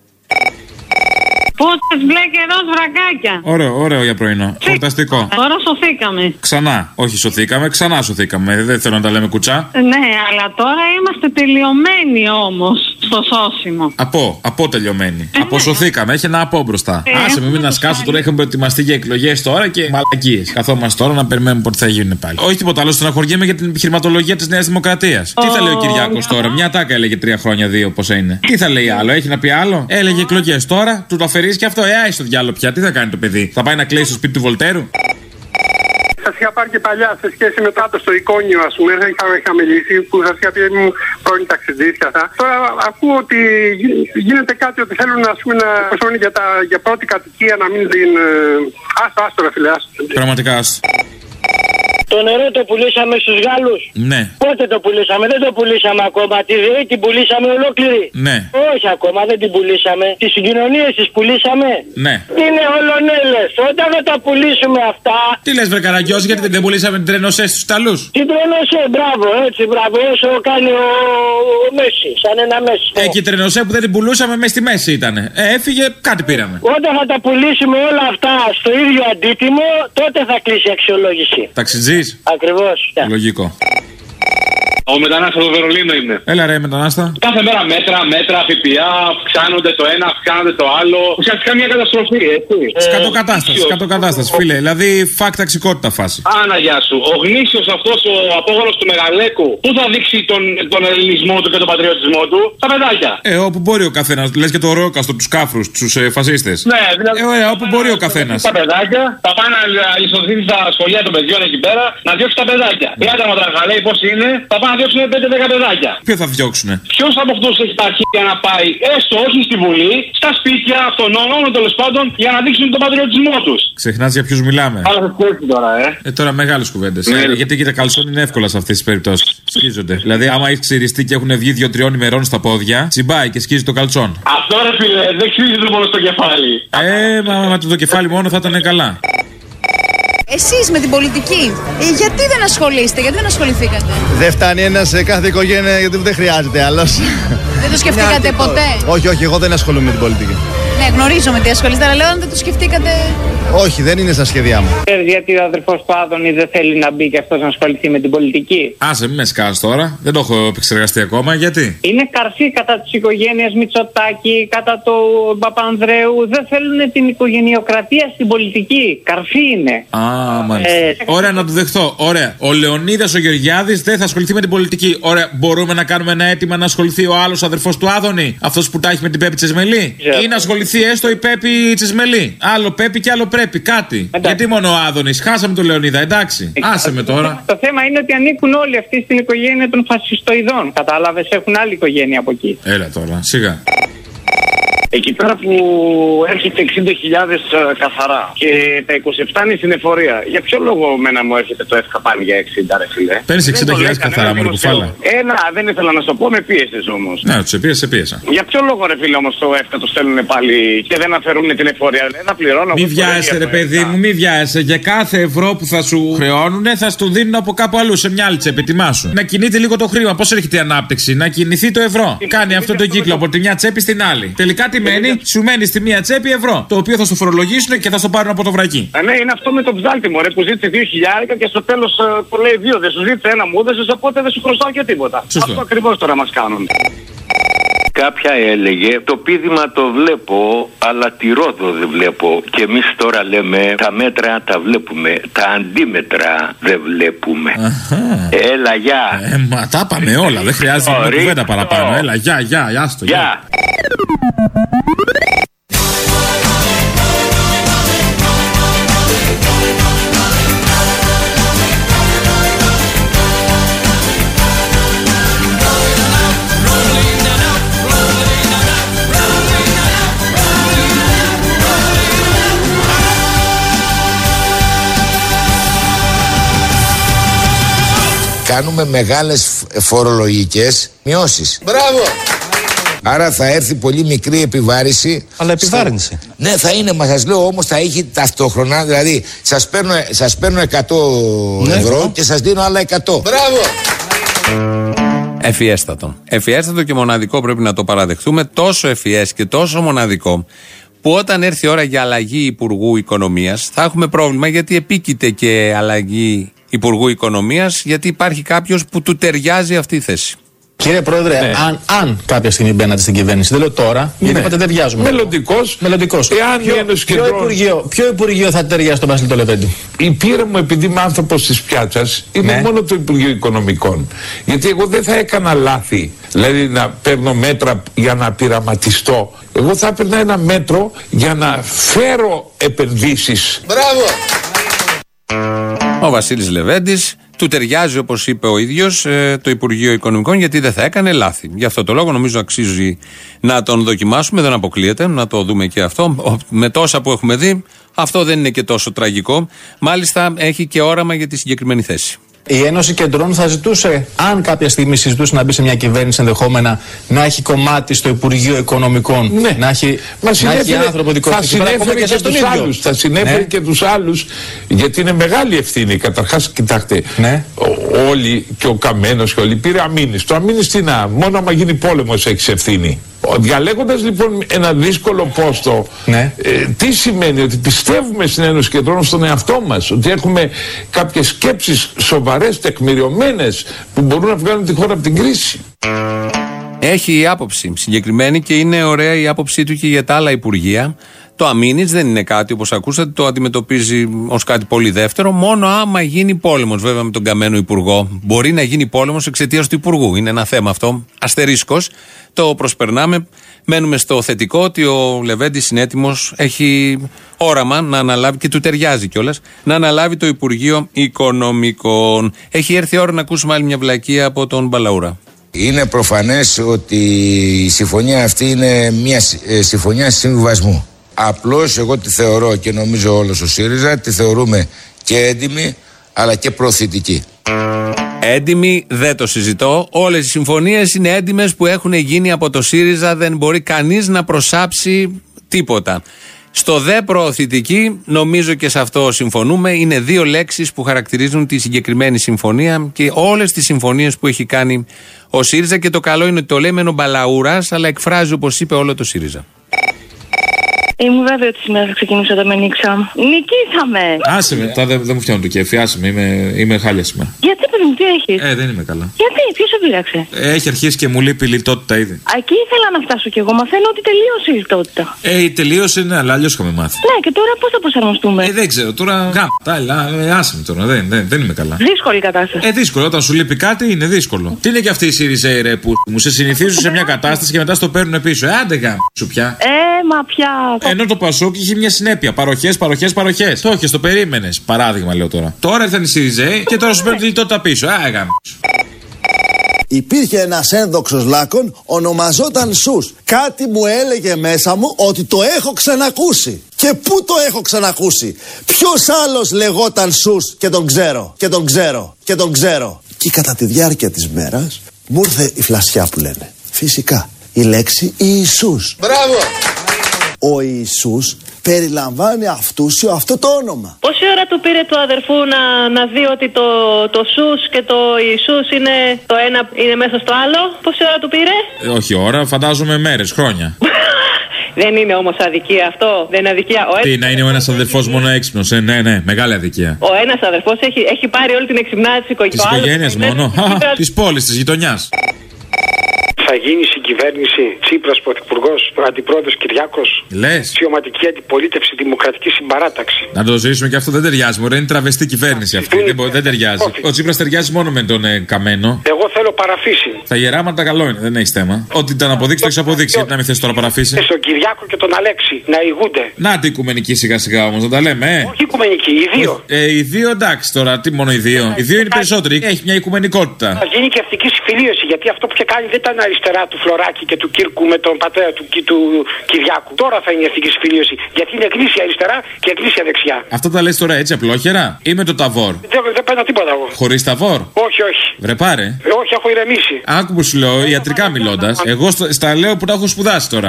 Πούτες μπλε και ροζ βρακάκια. Ωραίο για πρωινό. Φανταστικό. Τώρα σωθήκαμε. Ξανά. Όχι σωθήκαμε, ξανά σωθήκαμε. Δεν θέλω να τα λέμε κουτσά. Ναι, αλλά τώρα είμαστε τελειωμένοι όμως στο σώσιμο. Από τελειωμένοι. Αποσωθήκαμε. Έχει ένα από μπροστά. Άσε με, μην να σκάσω τώρα. Είχαμε προετοιμαστεί για εκλογές τώρα και μαλακίες. Καθόμαστε τώρα να περιμένουμε πότε θα γίνουν πάλι. Όχι τίποτα άλλο. Στεναχωριέμαι για την επιχειρηματολογία της Νέας Δημοκρατίας. Τι θα λέει ο Κυριάκος τώρα. Μια τάκα έλεγε 3 χρόνια, 2 πώς είναι. Τι θα λέει άλλο, έχει να πει άλλο. Έλεγε εκλογές τώρα, του το αφαιρεί και αυτό. Στο διάλογο πια. Τι θα κάνει το παιδί. Θα πάει να κλείσει στο σπίτι του Βολτέρου. Σας είχα πάρει και παλιά σε σχέση με το άτομο στο εικόνιο, ας πούμε. Είχαμε μιλήσει που σας είχα πει ήμουν πρώην ταξιτζής και αυτά. Τώρα ακούω ότι γίνεται κάτι ότι θέλουν ας πούμε, να προσφέρουν για πρώτη κατοικία να μην την. Άστο ρε φίλε, άστο. Πραγματικά άστο. Το νερό το πουλήσαμε στους Γάλλους. Ναι. Πότε το πουλήσαμε, δεν το πουλήσαμε ακόμα. Τη ΔΕΗ την πουλήσαμε ολόκληρη. Ναι. Όχι ακόμα, δεν την πουλήσαμε. Τις συγκοινωνίες τις πουλήσαμε. Ναι. Είναι ολονέλες. Όταν θα τα πουλήσουμε αυτά. Τι λες βρε Καραγκιόζη, γιατί δεν πουλήσαμε την Τρενοσέ στους Ιταλούς. Την Τρενοσέ, μπράβο, έτσι, μπράβο. Όσο κάνει ο Μέση, σαν ένα Μέση. Και η Τρενοσέ που δεν την πουλούσαμε μέσα στη μέση ήτανε. Έφυγε, κάτι πήραμε. Όταν θα τα πουλήσουμε όλα αυτά στο ίδιο αντίτιμο, τότε θα κλείσει η αξιολόγηση. Ταξιτζής. Ακριβώς. Λογικό. Ο μετανάστα από το Βερολίνο είναι. Έλα ρε μετανάστα. Κάθε μέρα μέτρα, ΦΠΑ, αυξάνονται το ένα, αυξάνονται το άλλο. Ουσιαστικά μια καταστροφή, έτσι. Σκατοκατάσταση, φίλε. Δηλαδή, φακ ταξικότητα φάση. Άνα, γεια σου. Ο γνήσιος αυτός ο απόγονος του Μεγαλέκου, πού θα δείξει τον ελληνισμό του και τον πατριωτισμό του? Στα παιδάκια. Όπου μπορεί ο καθένας. Λες και το Ρόκαστο, τους κάφρους, τους φασίστες. Ναι, δηλαδή. Όπου μπορεί ο καθένας. Τα παιδάκια θα πάνε να λησοδοτήσει στα σχολεία των παιδιών εκεί πέρα, να διώξει τα παιδάκια. Η Άντα Ματραχαλέη πώς είναι, θα πάνε διώξουν 5-10 παιδάκια. Ποιο θα διώξουνε? Ποιο από αυτού έχει τα αρχεία να πάει, έστω όχι στη Βουλή, στα σπίτια αυτονών, τέλος πάντων, για να δείξουν τον πατριωτισμό του. Ξεχνάς για ποιους μιλάμε. Αλλά θα σκέφτει τώρα, Τώρα μεγάλες κουβέντες. Γιατί και τα καλσόν είναι εύκολα σε αυτές τις περιπτώσεις. Σκίζονται. Δηλαδή, άμα έχει ξυριστεί και έχουν βγει 2-3 ημερών στα πόδια, τσιμπάει και σκίζει το καλτσόν. Αυτό ρε φίλε, δεν ξύζεται μόνο στο κεφάλι. Μα το κεφάλι μόνο θα ήταν καλά. Εσείς με την πολιτική, γιατί δεν ασχολείστε, γιατί δεν ασχοληθήκατε? Δεν φτάνει ένας σε κάθε οικογένεια, γιατί δεν χρειάζεται άλλος. Δεν το σκεφτήκατε ποτέ? Όχι, εγώ δεν ασχολούμαι με την πολιτική. Ναι, γνωρίζομαι τι ασχολείστε, αλλά λέω αν δεν το σκεφτήκατε. Όχι, δεν είναι στα σχέδιά μου. Γιατί ο αδερφός του Άδωνη δεν θέλει να μπει και αυτός να ασχοληθεί με την πολιτική. Άσε, μην με σκάς τώρα. Δεν το έχω επεξεργαστεί ακόμα. Γιατί? Είναι καρφί κατά της οικογένειας Μητσοτάκη, κατά του Παπανδρέου. Δεν θέλουν την οικογενειοκρατία στην πολιτική. Καρφί είναι. Μάλιστα. Ωραία, να το δεχθώ. Ωραία. Ο Λεωνίδας ο Γεωργιάδης δεν θα ασχοληθεί με την πολιτική. Ωραία. Μπορούμε να κάνουμε ένα αίτημα να ασχοληθεί ο άλλος αδερφός του Άδωνη, αυτός που τα έχει με την Πέπη Τσεσμελή. Ή να ασχοληθεί έστω η Πέπη Τσεσμελή. Άλλο Πέπη και άλλο πρέπει. Κάτι. Εντάξει. Γιατί μόνο ο Άδωνης? Χάσαμε τον Λεωνίδα, εντάξει. Άσε με τώρα. Το θέμα είναι ότι ανήκουν όλοι αυτοί στην οικογένεια των φασιστοειδών. Κατάλαβες, έχουν άλλη οικογένεια από εκεί. Έλα τώρα, σιγά. Εκεί πέρα που έρχεται 60.000 καθαρά και τα 27 είναι στην εφορία, για ποιο λόγο εμένα μου έρχεται το ΕΦΚΑ πάλι για 60, ρε φίλε? Παίρνεις 60.000 καθαρά, μωρέ κουφάλα. Δεν ήθελα να σου το πω, με πίεσες όμως. Ναι, σε πίεσα. Για ποιο λόγο, ρε φίλε, όμως το ΕΦΚΑ το στέλνουν πάλι και δεν αφαιρούν την εφορία? Δεν θα πληρώνω. Μη βιάζεσαι, ρε παιδί μου, μη βιάζεσαι. Για κάθε ευρώ που θα σου χρεώνουνε θα σου δίνουν από κάπου αλλού, σε μια άλλη τσέπη. Ετοιμάσου. Να κινείται λίγο το χρήμα. Πώς έρχεται η ανάπτυξη? Να κινηθεί το ευρώ. Κάνει αυτό το κύκλο από τη μια τσέπη στην άλλη. Τελικά τι μένει? Σου μένει στη μία τσέπη ευρώ. Το οποίο θα στο φορολογήσουν και θα στο πάρουν από το βρακί. Ναι, είναι αυτό με το ψάλτη μου, ρε, που ζήτησε 2.000 και στο τέλος που λέει 2. Δεν σου ζήτησε ένα, μου έδωσε, οπότε δεν σου χρωστάω και τίποτα. Σωστό. Αυτό ακριβώς τώρα μας κάνουν. Κάποια έλεγε το πείδημα το βλέπω, αλλά τη Ρόδο δεν βλέπω. Και εμείς τώρα λέμε τα μέτρα τα βλέπουμε, τα αντίμετρα δεν βλέπουμε. Έλα, γεια. Μα τα πάμε όλα, δεν χρειάζεται να κουβέντα παραπάνω. Έλα, γεια, άστο. Γεια. Κάνουμε μεγάλες φορολογικές μειώσεις. Μπράβο! Άρα θα έρθει πολύ μικρή επιβάρηση. Αλλά επιβάρυνση. Ναι, θα είναι, μα σας λέω όμως θα έχει ταυτόχρονα. Δηλαδή, σας παίρνω 100 ευρώ και σας δίνω άλλα 100. Μπράβο! Ευφιέστατο και μοναδικό, πρέπει να το παραδεχτούμε. Τόσο ευφιές και τόσο μοναδικό, που όταν έρθει η ώρα για αλλαγή Υπουργού Οικονομίας θα έχουμε πρόβλημα, γιατί επίκειται και αλλαγή Υπουργού Οικονομίας, γιατί υπάρχει κάποιος που του ταιριάζει αυτή η θέση. Κύριε Πρόεδρε, αν κάποια στιγμή μπαίνατε στην κυβέρνηση, δεν λέω τώρα, γιατί είπατε δεν βιάζουμε. Μελλοντικός. Ποιο Υπουργείο θα ταιριάζει στον Βασίλη Λεβέντη? Η πείρα μου, επειδή είμαι άνθρωπος της πιάτσας, είναι μόνο το Υπουργείο Οικονομικών. Γιατί εγώ δεν θα έκανα λάθη, δηλαδή να παίρνω μέτρα για να πειραματιστώ. Εγώ θα έπαιρνα ένα μέτρο για να φέρω επενδύσεις. Μπράβο! Ο Βασίλης Λεβέντης του ταιριάζει, όπως είπε ο ίδιος, το Υπουργείο Οικονομικών, γιατί δεν θα έκανε λάθη. Γι' αυτό το λόγο νομίζω αξίζει να τον δοκιμάσουμε, δεν αποκλείεται, να το δούμε και αυτό. Με τόσα που έχουμε δει, αυτό δεν είναι και τόσο τραγικό. Μάλιστα έχει και όραμα για τη συγκεκριμένη θέση. Η Ένωση Κεντρών θα ζητούσε, αν κάποια στιγμή συζητούσε να μπει σε μια κυβέρνηση, ενδεχόμενα να έχει κομμάτι στο Υπουργείο Οικονομικών. Ναι. Να έχει άνθρωπο δικό του. Θα συνέφερε και τους άλλους, γιατί είναι μεγάλη ευθύνη. Καταρχάς, κοιτάξτε, όλοι και ο Καμένος και όλοι πήρε αμήνης. Το αμήνης τι να, μόνο άμα γίνει πόλεμος έχεις ευθύνη. Διαλέγοντας λοιπόν ένα δύσκολο πόστο, τι σημαίνει? Ότι πιστεύουμε στην Ένωση Κεντρών, στον εαυτό μας, ότι έχουμε κάποιες σκέψεις σοβαρές, τεκμηριωμένες, που μπορούν να βγάλουν τη χώρα από την κρίση. Έχει η άποψη συγκεκριμένη και είναι ωραία η άποψή του και για τα άλλα υπουργεία. Το αμήνης δεν είναι κάτι, όπως ακούσατε, το αντιμετωπίζει ως κάτι πολύ δεύτερο, μόνο άμα γίνει πόλεμος. Βέβαια με τον Καμένο υπουργό μπορεί να γίνει πόλεμος εξαιτίας του υπουργού. Είναι ένα θέμα αυτό, αστερίσκος, το προσπερνάμε. μένουμε στο θετικό ότι ο Λεβέντης είναι έτοιμος, έχει όραμα να αναλάβει και του ταιριάζει κιόλας να αναλάβει το Υπουργείο Οικονομικών. Έχει έρθει η ώρα να ακούσουμε άλλη μια βλακεία από τον Μπαλαούρα. Είναι προφανές ότι η συμφωνία αυτή είναι μια συμφωνία συμβιβασμού. Απλώς εγώ τη θεωρώ και νομίζω όλος ο ΣΥΡΙΖΑ τη θεωρούμε και έντιμη αλλά και προθετική. Έντιμη δεν το συζητώ. Όλες οι συμφωνίες είναι έντιμες που έχουν γίνει από το ΣΥΡΙΖΑ. Δεν μπορεί κανείς να προσάψει τίποτα. Στο δε προωθητική, νομίζω και σε αυτό συμφωνούμε, είναι δύο λέξεις που χαρακτηρίζουν τη συγκεκριμένη συμφωνία και όλες τις συμφωνίες που έχει κάνει ο ΣΥΡΙΖΑ. Και το καλό είναι ότι το λέει μεν ο Μπαλαούρας, αλλά εκφράζει, όπως είπε, όλο το ΣΥΡΙΖΑ. Ήμουν βέβαιο ότι σήμερα θα ξεκινήσω με νίξα. Νικήσαμε! Άσε με, δεν μου φτιάχνω το κέφι, άσε με, είμαι χάλια σήμερα. Γιατί, παιδί μου, τι έχεις? Δεν είμαι καλά. Γιατί, ποιος σε πείραξε? Έχει αρχίσει και μου λείπει η λιτότητα ήδη. Εκεί ήθελα να φτάσω κι εγώ. Μαθαίνω ότι τελείωσε η λιτότητα. Η τελείωσε είναι, αλλά αλλιώς είχαμε μάθει. Ναι, και τώρα πώς θα προσαρμοστούμε? Δεν ξέρω, τώρα άσε με τώρα, δεν είμαι καλά. Δύσκολη κατάσταση. Δύσκολο, όταν σου λείπει κάτι είναι δύσκολο. Τι είναι και αυτή η ΣΥΡΙΖΑ ρε που μου σε συνηθίζουν σε μια κατάσταση και μετά στο παίρνουν πίσω. Άντε γάμ, σου πια. Μα πια. Ενώ το Πασόκ είχε μια συνέπεια. Παροχές. Το είχες, το περίμενες. Παράδειγμα λέω τώρα. Τώρα ήρθαν οι ΣΥΡΙΖΑ και τώρα σου παίρνουν τη λιτότητα πίσω. Υπήρχε ένας ένδοξος λάκων, ονομαζόταν Σους. Κάτι μου έλεγε μέσα μου ότι το έχω ξανακούσει. Και πού το έχω ξανακούσει? Ποιος άλλος λεγόταν Σους και τον ξέρω. Και κατά τη διάρκεια της μέρας μου ήρθε η φλασιά που λένε. Φυσικά η λέξη Ιησούς. Μπράβο! Ο Ιησούς περιλαμβάνει αυτούσιο αυτό το όνομα. Πόση ώρα του πήρε του αδερφού να δει ότι το Σους και το Ιησούς είναι το ένα είναι μέσα στο άλλο? Πόση ώρα του πήρε? Όχι ώρα, φαντάζομαι μέρες, χρόνια. Δεν είναι όμως αδικία αυτό? Δεν είναι αδικία? Τι να είναι ο ένας αδερφός μόνο έξυπνος? Ναι, μεγάλη αδικία. Ο ένας αδερφός έχει πάρει όλη την εξυπνάδα της οικογένειας. Της οικογένειας μόνο? Της πόλης, της γειτονιάς. Θα γίνει συγκυβέρνηση Τσίπρας πρωθυπουργός, αντιπρόεδρος Κυριάκος. Λες. Αξιωματική αντιπολίτευση, δημοκρατική συμπαράταξη. Να το ζήσουμε και αυτό δεν ταιριάζει. Μωρέ, είναι τραβεστή κυβέρνηση αυτή. Δεν ταιριάζει. Όχι. Ο Τσίπρας ταιριάζει μόνο με τον Καμένο. Εγώ θέλω παραφύση. Τα γεράματα καλό είναι, δεν έχει θέμα. Ό,τι ήταν αποδείξει το έχει αποδείξει. Γιατί να μην θες τώρα παραφύση? Στον Κυριάκο και τον Αλέξη να ηγούνται. Να την οικουμενική σιγά-σιγά όμως, να τα λέμε. Όχι οικουμενική, οι δύο. Οι δύο εντάξει τώρα, τι μόνο οι δύο. Οι δύο είναι περισσότεροι. Έχει μια οικουμενικότητα. Θα γίνει και ευτική συμφιλίωση γιατί αυτό που είχε κάνει δεν ήταν αριστερά του Φλωράκη και του Κύρκου με τον πατέρα του Κυριάκου. Τώρα θα είναι η ευτική συμφιλίωση γιατί είναι εκκλήσια αριστερά και εκκλήσια δεξιά. Αυτό τα λες τώρα έτσι απλόχερα ή με το ταβόρ? Δεν παίρνω τίποτα εγώ. Χωρίς ταβόρ? Όχι. Βρε πάρε. Όχι, έχω ηρεμήσει. Άκου που σου λέω, ιατρικά μιλώντας. Εγώ στα λέω που τα έχω σπουδάσει τώρα.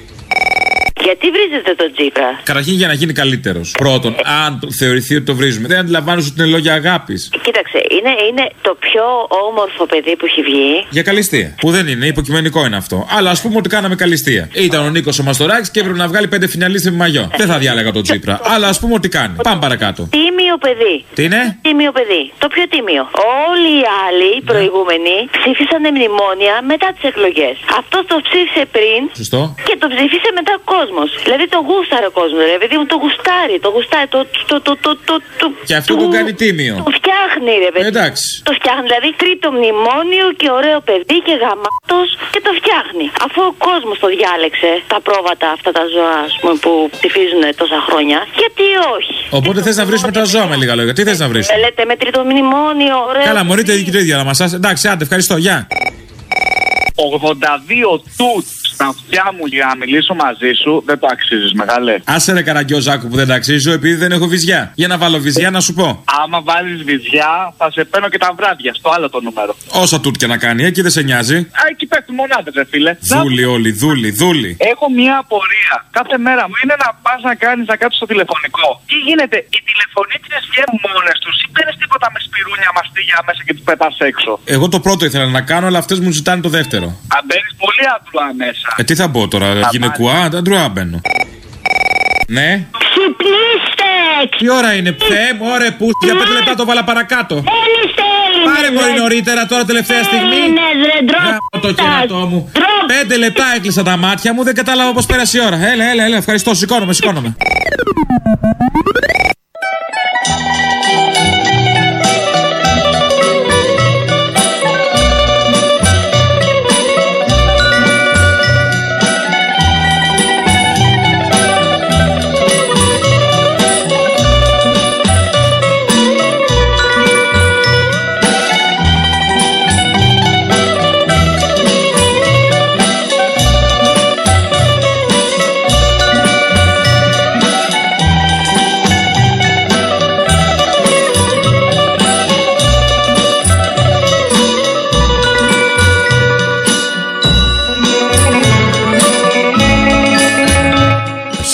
Γιατί βρίζετε τον Τσίπρα? Καταρχήν για να γίνει καλύτερος. Πρώτον, αν θεωρηθεί ότι το βρίζουμε, δεν αντιλαμβάνεσαι ότι είναι λόγια αγάπης. Κοίταξε, είναι το πιο όμορφο παιδί που έχει βγει. Για καλυστία. Που δεν είναι, υποκειμενικό είναι αυτό. Αλλά ας πούμε ότι κάναμε καλυστία. Ήταν ο Νίκος ο Μαστοράκης και έπρεπε να βγάλει 5 φιναλίστες με μαγιό. Δεν θα διάλεγα τον Τσίπρα. Αλλά ας πούμε ότι κάνει. Πάμε παρακάτω. Τίμιο παιδί. Τι είναι? Τίμιο παιδί. Το πιο τίμιο. Όλοι οι άλλοι, οι προηγούμενοι, ψήφισαν μνημόνια μετά τις εκλογές. Αυτός το ψήφισε πριν. Σωστό. Και το ψήφισε μετά ο κόσμος. Δηλαδή το γούσταρε ο κόσμος, ρε παιδί μου, το γουστάρει. Και αυτό τον κάνει τίμιο. Το φτιάχνει, ρε παιδί. Εντάξει. Το φτιάχνει, δηλαδή τρίτο μνημόνιο και ωραίο παιδί και γαμάτος και το φτιάχνει. Αφού ο κόσμος το διάλεξε, τα πρόβατα αυτά τα ζώα, ας πούμε, που ψηφίζουν τόσα χρόνια, γιατί όχι? Οπότε θες να βρίσουμε τα ζώα με λίγα λόγια. Τι θες να βρίσουμε? Λέτε με τρίτο μνημόνιο, ωραίο. Καλά, μωρείτε το ίδιο να μας. Εντάξει, άντε, ευχαριστώ, γεια. 82 τούτ στα αυτιά μου για να μιλήσω μαζί σου, δεν το αξίζεις, μεγάλε. Άσε ρε Καραγκιόζάκου που δεν τα αξίζω επειδή δεν έχω βυζιά. Για να βάλω βυζιά να σου πω. Άμα βάλεις βυζιά, θα σε παίρνω και τα βράδια στο άλλο το νούμερο. Όσα τούτ και να κάνει, εκεί δεν σε νοιάζει. Εκεί πέφτουν μονάδες, ρε φίλε. Δούλοι όλοι, δούλοι. Έχω μια απορία. Κάθε μέρα μου είναι να πας να κάνεις να κάτσεις στο τηλεφωνικό. Τι γίνεται, οι τηλεφωνήτρες βγαίνουν μόνες τους ή παίρνεις τίποτα με σπιρούνια μαστίγια μέσα και τους πετάς έξω? Εγώ το πρώτο ήθελα να κάνω, αλλά αυτές μου ζητάνε το δεύτερο. Αν μπαίνεις πολύ αντρουά μέσα. Τι θα μπω τώρα, γυναικουά, αντρουά μπαίνω. Ναι. Ξυπνήστε! Τι ώρα είναι, ωραία που για 5 λεπτά το βάλα παρακάτω. Έλληνες. Πάρε μόλι νωρίτερα τώρα τελευταία στιγμή. Το κερατό μου. 5 λεπτά έκλεισα τα μάτια μου, δεν κατάλαβα πως πέρασε η ώρα. Έλα, ευχαριστώ, σηκώνομαι.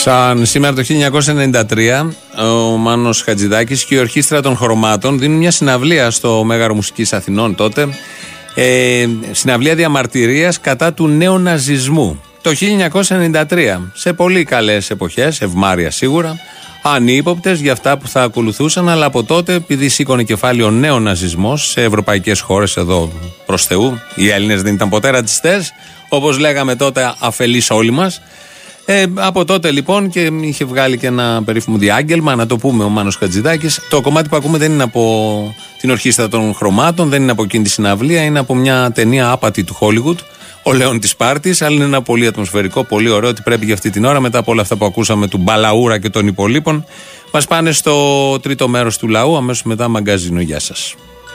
Σαν σήμερα το 1993, ο Μάνος Χατζηδάκης και η Ορχήστρα των Χρωμάτων δίνουν μια συναυλία στο Μέγαρο Μουσικής Αθηνών τότε. Συναυλία διαμαρτυρίας κατά του νεοναζισμού. Το 1993, σε πολύ καλές εποχές, ευμάρεια σίγουρα, ανύποπτες για αυτά που θα ακολουθούσαν, αλλά από τότε, επειδή σήκωνε κεφάλι ο νεοναζισμός σε ευρωπαϊκές χώρες εδώ προς Θεού, οι Έλληνες δεν ήταν ποτέ ρατσιστές, όπως λέγαμε τότε αφελείς όλοι μας. Από τότε λοιπόν, και είχε βγάλει και ένα περίφημο διάγγελμα, να το πούμε, ο Μάνος Χατζηδάκης. Το κομμάτι που ακούμε δεν είναι από την Ορχήστρα των Χρωμάτων, δεν είναι από εκείνη τη συναυλία, είναι από μια ταινία άπατη του Hollywood, ο Λέων της Σπάρτης, αλλά είναι ένα πολύ ατμοσφαιρικό, πολύ ωραίο, ότι πρέπει για αυτή την ώρα, μετά από όλα αυτά που ακούσαμε του Μπαλαούρα και των υπολείπων, μας πάνε στο τρίτο μέρος του λαού, αμέσως μετά μαγκαζίνο. Γεια σας.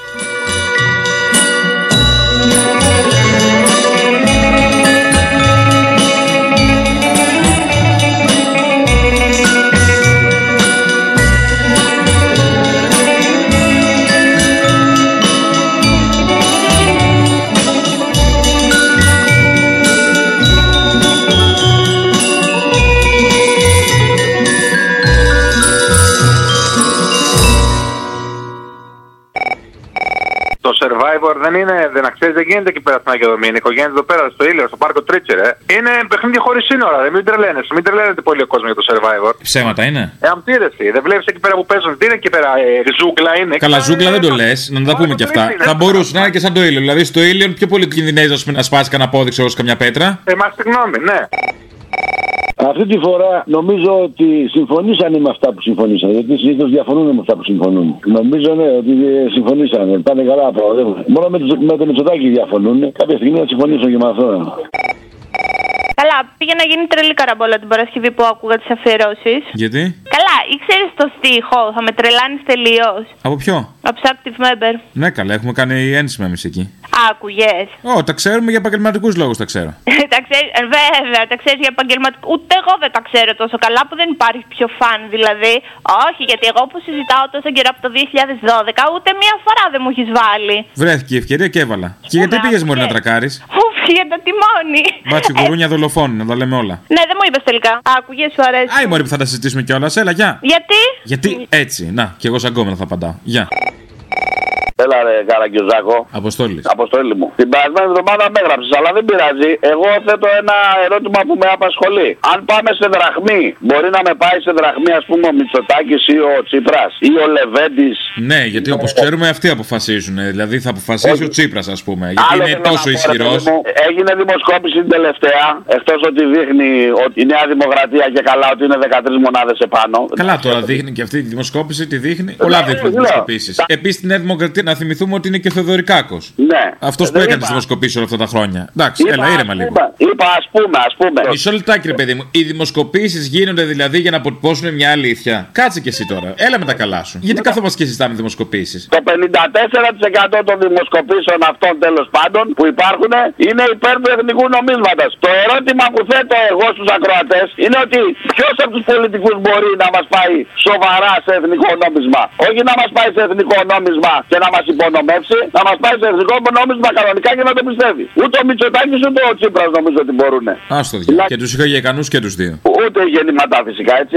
Το Survivor δεν ξέρεις, δεν γίνεται εκεί πέρα στην Αγιοδομή. Είναι οικογένεια εδώ πέρα, στο Ήλιο, στο πάρκο Τρίτσερ. Είναι παιχνίδι χωρίς σύνορα. Μην τρελαίνεσαι. Μην τρελαίνεται πολύ ο κόσμος για το Survivor. Ψέματα είναι. Αμτήρεσαι. Δεν βλέπεις εκεί πέρα που παίζουν. Τι είναι εκεί πέρα, ζούγκλα είναι. Καλά, ζούγκλα δεν το λες, να τα πούμε κι αυτά. Θα μπορούσε να είναι και σαν το Ήλιο. Δηλαδή στο Ήλιο πιο πολύ κινδυνεύει να σπάσει κανένα απόδειξη όπως καμιά πέτρα. Μας τη γνώμη, ναι. Αυτή τη φορά νομίζω ότι συμφωνήσανε με αυτά που συμφωνήσανε. Γιατί συνήθως διαφωνούν με αυτά που συμφωνούν. Νομίζω ναι, ότι συμφωνήσανε. Πάνε καλά πράγματα. Μόνο με το Μητσοτάκη διαφωνούν. Κάποια στιγμή να συμφωνήσουν και με αυτό. Καλά, πήγε να γίνει τρελή καραμπόλα την Παρασκευή που άκουγα τις αφιερώσεις. Γιατί? Καλά, ήξερες το στίχο, θα με τρελάνεις τελείως. Από ποιο? Από τους Active Member. Ναι, καλά, έχουμε κάνει ένσημα εμείς εκεί. Άκουγες? Τα ξέρουμε για επαγγελματικούς λόγους, τα ξέρω. Βέβαια, τα ξέρεις για επαγγελματικούς. Ούτε εγώ δεν τα ξέρω τόσο καλά, που δεν υπάρχει πιο φαν δηλαδή. Όχι, γιατί εγώ που συζητάω τόσο καιρό από το 2012, ούτε μία φορά δεν μου έχεις βάλει. Βρέθηκε η ευκαιρία και έβαλα. Και γιατί πήγες μόλι να τρακάρεις? Για το τιμόνι. Μπάτσι γουρούνια δολοφόνη, να τα λέμε όλα. Ναι, δεν μου είπες τελικά. Άκουγες, σου αρέσει? Άι μωρή που θα τα συζητήσουμε κιόλας, έλα, γεια. Γιατί έτσι, να, κι εγώ σαν κόμμα θα απαντάω. Γεια. Έλα ρε Καραγκιουζάκο. Αποστόλης. Αποστόλη μου. Την περασμένη εβδομάδα με έγραψες, αλλά δεν πειράζει. Εγώ θέτω ένα ερώτημα που με απασχολεί. Αν πάμε σε δραχμή, μπορεί να με πάει σε δραχμή, ας πούμε, ο Μητσοτάκης ή ο Τσίπρας ή ο Λεβέντης? Ναι, γιατί όπως ξέρουμε αυτοί αποφασίζουν. Δηλαδή θα αποφασίσει ο Τσίπρας, ας πούμε. Γιατί είναι τόσο ισχυρός. Έγινε δημοσκόπηση την τελευταία, εκτός ότι δείχνει ότι η Νέα Δημοκρατία και καλά ότι είναι 13 μονάδες επάνω. Καλά, τώρα δείχνει και αυτή τη δημοσκόπηση, τη δείχνει. Πολλά δείχνουν δημοσκοπήσεις. Επίσης τη Νέα Δημοκρατία να θυμηθούμε ότι είναι και ο Θεοδωρικάκος. Ναι. Αυτός που έκανε τις δημοσκοπήσεις όλα αυτά τα χρόνια. Εντάξει, έλα, ήρεμα λίγο. Είπα, ας πούμε. Μισό λεπτάκι, ρε παιδί μου. Οι δημοσκοπήσεις γίνονται δηλαδή για να αποτυπώσουν μια αλήθεια. Κάτσε και εσύ τώρα. Έλα με τα καλά σου. Γιατί καθόμαστε και συζητάμε δημοσκοπήσεις? Το 54% των δημοσκοπήσεων αυτών, τέλος πάντων, που υπάρχουν είναι υπέρ του εθνικού νομίσματος. Το ερώτημα που θέτω εγώ στους ακροατές είναι ότι ποιος από τους πολιτικούς μπορεί να μας πάει σοβαρά σε εθνικό νόμισμα? Όχι να μας πάει σε εθνικό νόμισμα και να μας υπονομεύσει, να μας πάει σε εθνικό νόμισμα κανονικά και να το πιστεύει. Ούτε ο Μητσοτάκης ούτε ο Τσίπρας νομίζω ότι μπορούνε. Άστο δια. Και τους είχα για ικανούς και τους δύο. Ούτε γεννηματά φυσικά, έτσι.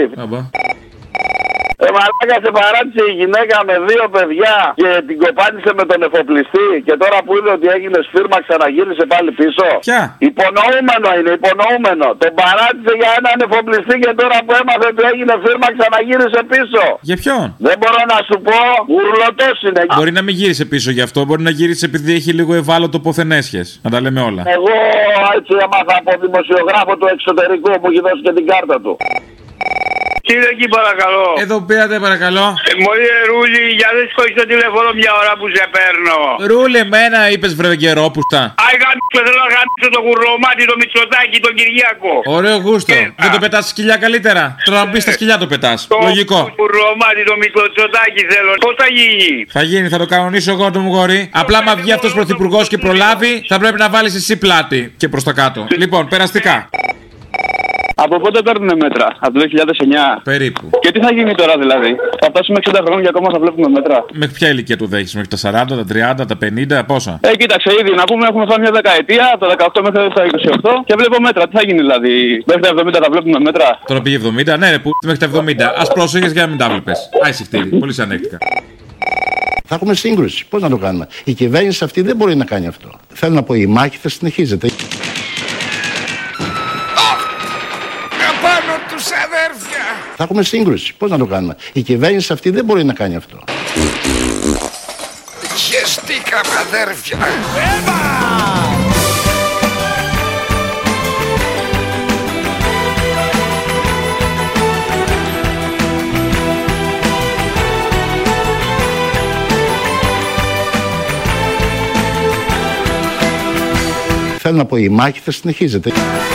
Μαλάκα, σε παράτησε η γυναίκα με 2 παιδιά και την κοπάνισε με τον εφοπλιστή και τώρα που είδε ότι έγινε σφύρμα ξαναγύρισε πάλι πίσω. Ποια? Υπονοούμενο είναι, υπονοούμενο. Τον παράτησε για έναν εφοπλιστή και τώρα που έμαθε ότι έγινε σφύρμα ξαναγύρισε πίσω. Για ποιον? Δεν μπορώ να σου πω, ουρλωτός είναι. Μπορεί να μην γύρισε πίσω γι' αυτό, μπορεί να γύρισε επειδή έχει λίγο ευάλωτο ποθενέσχες. Να τα λέμε όλα. Εγώ έτσι έμαθα από δημοσιογράφο του εξωτερικού που έχει δώσει και την κάρτα του. Κύριε εκεί παρακαλώ. Εδώ πήρατε παρακαλώ. Μωρή Ρούλη, για δεν σηκώσεις το τηλέφωνο μια ώρα που σε παίρνω. Ρούλε, εμένα είπες βρεγερόπουστα. Άι γαμίσω, θέλω να γαμίσω το γουρλωμάτι, το Μητσοτάκη, τον Κυριάκο. Ωραίο γούστο. Δεν το πετάς σκυλιά καλύτερα? Τώρα να μπει στα σκυλιά το πετάς. Λογικό. Το γουρλωμάτι, το Μητσοτάκη θέλω. Πώς θα γίνει? Θα γίνει, θα το κανονίσω εγώ το μου γόρι. Απλά μα βγει αυτός πρωθυπουργός και προλάβει, θα πρέπει να βάλεις εσύ πλάτη και προς τα κάτω. Λοιπόν, περαστικά. Από πότε παίρνουν μέτρα? Από το 2009. Περίπου. Και τι θα γίνει τώρα δηλαδή? Θα φτάσουμε 60 χρόνια και ακόμα θα βλέπουμε μέτρα. Μέχρι ποια ηλικία του δέχεις? Μέχρι τα 40, τα 30, τα 50, πόσα? Κοίταξε, ήδη να πούμε έχουμε φάει μια δεκαετία, από το 18 μέχρι το 28 και βλέπω μέτρα. Τι θα γίνει δηλαδή? Μέχρι τα 70 θα βλέπουμε μέτρα. Τώρα πήγε 70, ναι, ρε, που μέχρι τα 70. Ας πρόσεχες για να μην τα βλέπεις. Άισε χτύρι, πολύ σανέκτικα. Θα έχουμε σύγκρουση. Πώς να το κάνουμε? Η κυβέρνηση αυτή δεν μπορεί να κάνει αυτό. Θέλω να πω, η μάχη θα συνεχίζεται. Απάνω τους αδέρφια! Θα έχουμε σύγκρουση. Πώς να το κάνουμε? Η κυβέρνηση αυτή δεν μπορεί να κάνει αυτό. Χεστήκαμε αδέρφια! Θέλω να πω, η μάχη θα συνεχίζεται.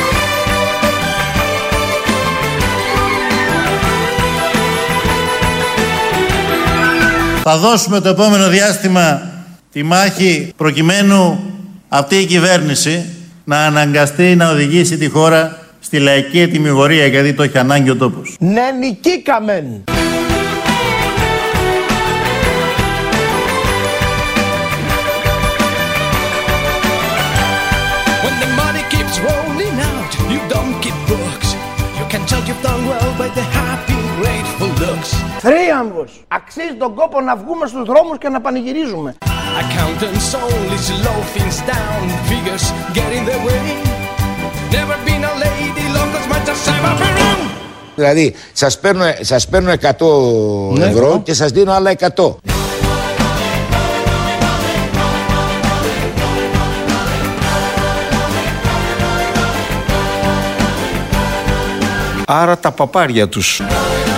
Θα δώσουμε το επόμενο διάστημα τη μάχη προκειμένου αυτή η κυβέρνηση να αναγκαστεί να οδηγήσει τη χώρα στη λαϊκή ετυμηγορία, γιατί το έχει ανάγκη ο τόπος. Ναι, νικήκαμεν! Θρίαμβος! Αξίζει τον κόπο να βγούμε στους δρόμους και να πανηγυρίζουμε. Δηλαδή σας παίρνω 100 ευρώ και σας δίνω άλλα 100. Άρα τα παπάρια τους.